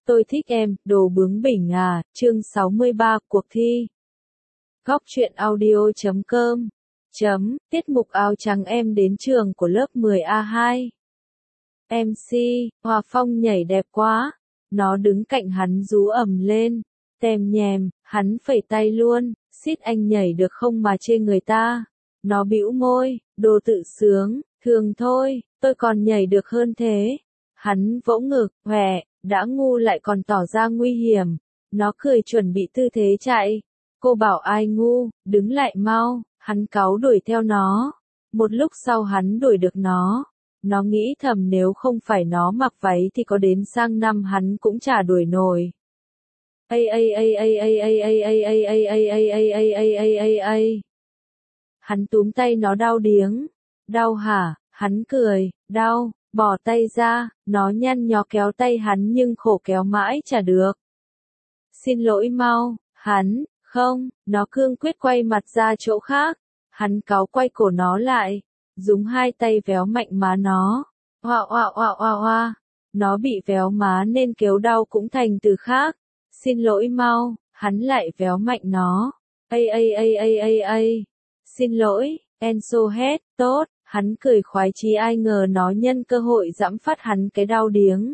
Tôi thích em, đồ bướng bỉnh à, chương 63, cuộc thi. Góc truyện audio.com Tiết mục áo trắng em đến trường của lớp 10A2. MC, Hòa Phong nhảy đẹp quá. Nó đứng cạnh hắn rú ầm lên. Tèm nhèm, hắn phẩy tay luôn, xít anh nhảy được không mà chê người ta. Nó bĩu môi, đồ tự sướng, thường thôi, tôi còn nhảy được hơn thế. Hắn vỗ ngực, hòe, đã ngu lại còn tỏ ra nguy hiểm. Nó cười chuẩn bị tư thế chạy. Cô bảo ai ngu, đứng lại mau, hắn cáu đuổi theo nó. Một lúc sau hắn đuổi được nó. Nó nghĩ thầm nếu không phải nó mặc váy thì có đến sang năm hắn cũng chả đuổi nổi. Hắn túm tay nó đau điếng. Đau hả? Hắn cười, đau, bỏ tay ra, nó nhăn nhó kéo tay hắn nhưng khổ kéo mãi chả được. Xin lỗi mau, hắn, không, nó cương quyết quay mặt ra chỗ khác. Hắn cáu quay cổ nó lại, dùng hai tay véo mạnh má nó. Hoa hoa hoa hoa hoa. Nó bị véo má nên kêu đau cũng thành từ khác. Xin lỗi mau, hắn lại véo mạnh nó. Xin lỗi, Enzo hét, tốt, hắn cười khoái chí ai ngờ nó nhân cơ hội giẫm phát hắn cái đau điếng.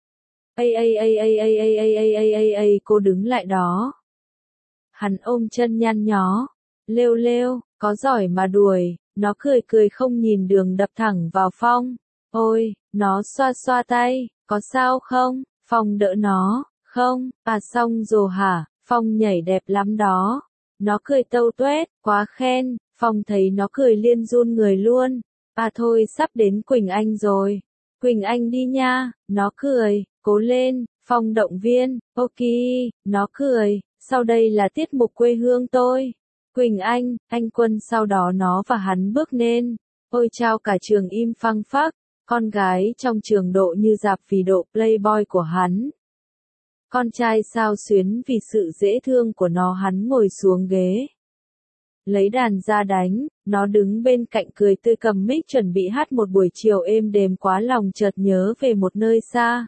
Cô đứng lại đó. Hắn ôm chân nhăn nhó. Lêu lêu, có giỏi mà đuổi, nó cười cười không nhìn đường đập thẳng vào Phong. Ôi, nó xoa xoa tay, có sao không? Phong đỡ nó, không, à xong rồi hả, Phong nhảy đẹp lắm đó. Nó cười tâu tuét, quá khen, Phong thấy nó cười liên run người luôn. À thôi sắp đến Quỳnh Anh rồi. Quỳnh Anh đi nha, nó cười, cố lên, Phong động viên, ok, nó cười, sau đây là tiết mục quê hương tôi. Quỳnh Anh Quân sau đó nó và hắn bước lên. Ôi chao cả trường im phăng phắc, con gái trong trường độ như dạp vì độ playboy của hắn. Con trai sao xuyến vì sự dễ thương của nó hắn ngồi xuống ghế. Lấy đàn ra đánh, nó đứng bên cạnh cười tươi cầm mic chuẩn bị hát một buổi chiều êm đềm quá lòng chợt nhớ về một nơi xa.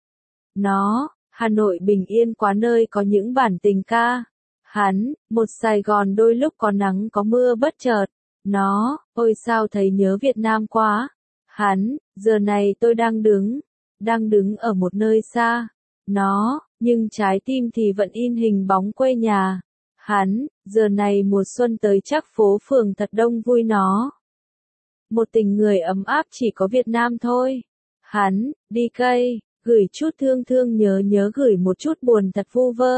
Nó, Hà Nội bình yên quá nơi có những bản tình ca. Hắn, một Sài Gòn đôi lúc có nắng có mưa bất chợt. Nó, ôi sao thấy nhớ Việt Nam quá. Hắn, giờ này tôi đang đứng ở một nơi xa. Nó, nhưng trái tim thì vẫn in hình bóng quê nhà. Hắn, giờ này mùa xuân tới chắc phố phường thật đông vui nó. Một tình người ấm áp chỉ có Việt Nam thôi. Hắn, đi cây, gửi chút thương thương nhớ nhớ gửi một chút buồn thật vu vơ.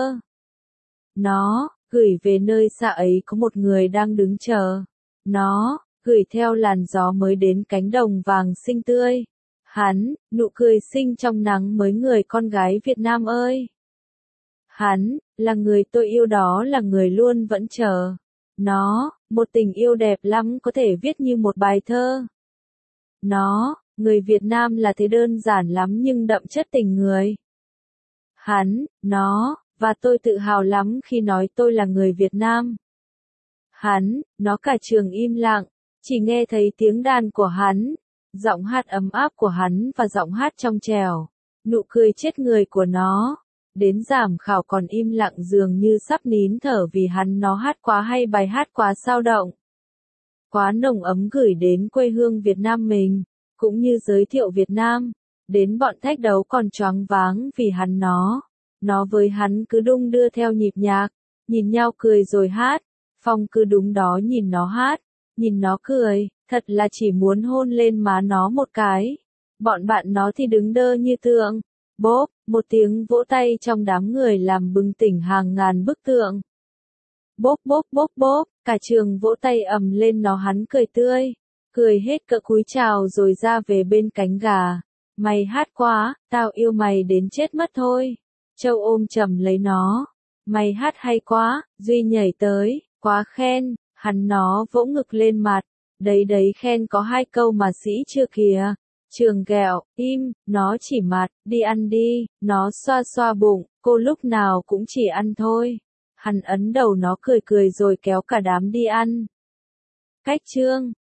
Nó, gửi về nơi xa ấy có một người đang đứng chờ. Nó, gửi theo làn gió mới đến cánh đồng vàng xinh tươi. Hắn, nụ cười xinh trong nắng mới người con gái Việt Nam ơi. Hắn, là người tôi yêu đó là người luôn vẫn chờ. Nó, một tình yêu đẹp lắm có thể viết như một bài thơ. Nó, người Việt Nam là thế đơn giản lắm nhưng đậm chất tình người. Hắn, nó, và tôi tự hào lắm khi nói tôi là người Việt Nam. Hắn, nó cả trường im lặng, chỉ nghe thấy tiếng đàn của hắn, giọng hát ấm áp của hắn và giọng hát trong trẻo, nụ cười chết người của nó. Đến giám khảo còn im lặng dường như sắp nín thở vì hắn nó hát quá hay bài hát quá sao động. Quá nồng ấm gửi đến quê hương Việt Nam mình, cũng như giới thiệu Việt Nam, đến bọn thách đấu còn choáng váng vì hắn nó với hắn cứ đung đưa theo nhịp nhạc, nhìn nhau cười rồi hát, Phong cứ đúng đó nhìn nó hát, nhìn nó cười, thật là chỉ muốn hôn lên má nó một cái. Bọn bạn nó thì đứng đơ như tượng. Bốp, một tiếng vỗ tay trong đám người làm bừng tỉnh hàng ngàn bức tượng. Bốp bốp bốp bốp, cả trường vỗ tay ầm lên nó hắn cười tươi, cười hết cỡ cúi chào rồi ra về bên cánh gà. Mày hát quá, tao yêu mày đến chết mất thôi. Châu ôm chầm lấy nó. Mày hát hay quá, Duy nhảy tới, quá khen, hắn nó vỗ ngực lên mặt. Đấy đấy khen có hai câu mà sĩ chưa kìa. Trường ghẹo, im, nó chỉ mặt, đi ăn đi, nó xoa xoa bụng, cô lúc nào cũng chỉ ăn thôi. Hắn ấn đầu nó cười cười rồi kéo cả đám đi ăn. Cách chương